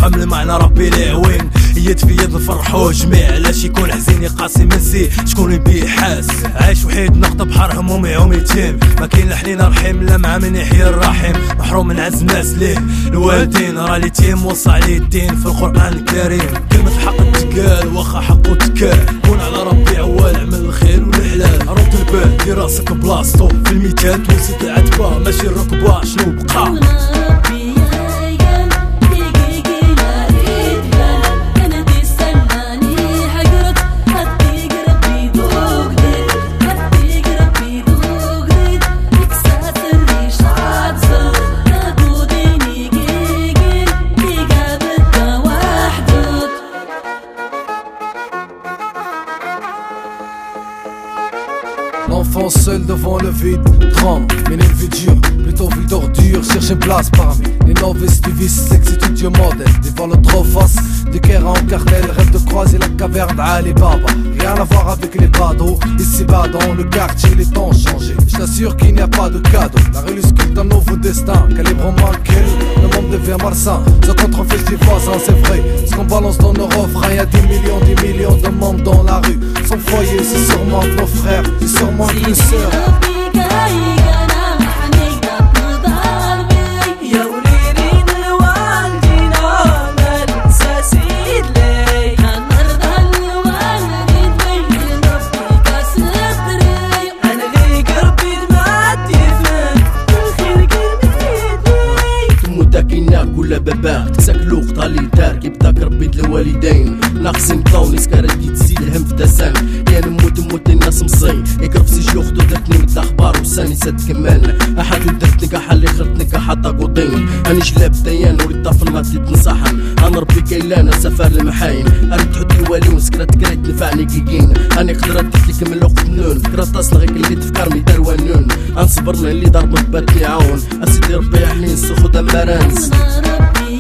يفهم المعنى ربي العوين. يد في يد نفرحو جميع، علاش يكون حزين يقاسي منسي شكون يبيه حاس. عايش وحيد نقطة بحر هموم يعوم يتيم، ما كاين لا حنين رحيم لا مع من يحيي الرحيم. محروم من عز الناس ليه الوالدين، راه اليتيم وصى عليه الدين في القرآن الكريم. كلمة الحق تقال واخا حقو تكال، كون على ربي عوال عمل الخير والحلال. رد البال دير راسك بلاصتو في الميتات، وزيد العتبة ماشي الركبة شنو بقى. L'enfant seul devant le vide tremble, mais les vies dures, plutôt vie d'ordure, cherche une place parmi les novices du vice, l'ex-étudiant modèle, devant le trop face, du Caire en cartel, rêve de croiser la caverne d'Ali Baba. Rien à voir avec les badauds, ici-bas dans le quartier, les temps changé. Je t'assure qu'il n'y a pas de cadeau, la rue sculpte un nouveau destin, calibre manqué, le monde devient malsain, ça contrefait des voisins, c'est vrai, ce qu'on balance dans nos refrains, y'a 10 millions de membres dans la rue, son foyer, c'est sûrement nos frères, c'est sûrement nos sœurs. كل باباه تساكلو قطالي دار كيبداك ربي الوالدين ناقصين طاوني سكارت تزيد الهم في دسام. يا نموت الناس مصين يكرف سي جوختو درتني من الاخبار وساني سد كمال احد درتني كحالي خرتني كحطا قوطين. اني جلاب ديان وريد طفل ما تزيد نصحن، انا ربي كيلانا سفر المحاين اريد تحط والي وسكرات كريت نفعني كيكين. اني قدرت تفليك من الوقت نون كراطاس لغيك اللي تفكر مي دار ونون انصبرنا اللي ضرب باتني عاون اسيدي ربي يحني نسخو دمرانس.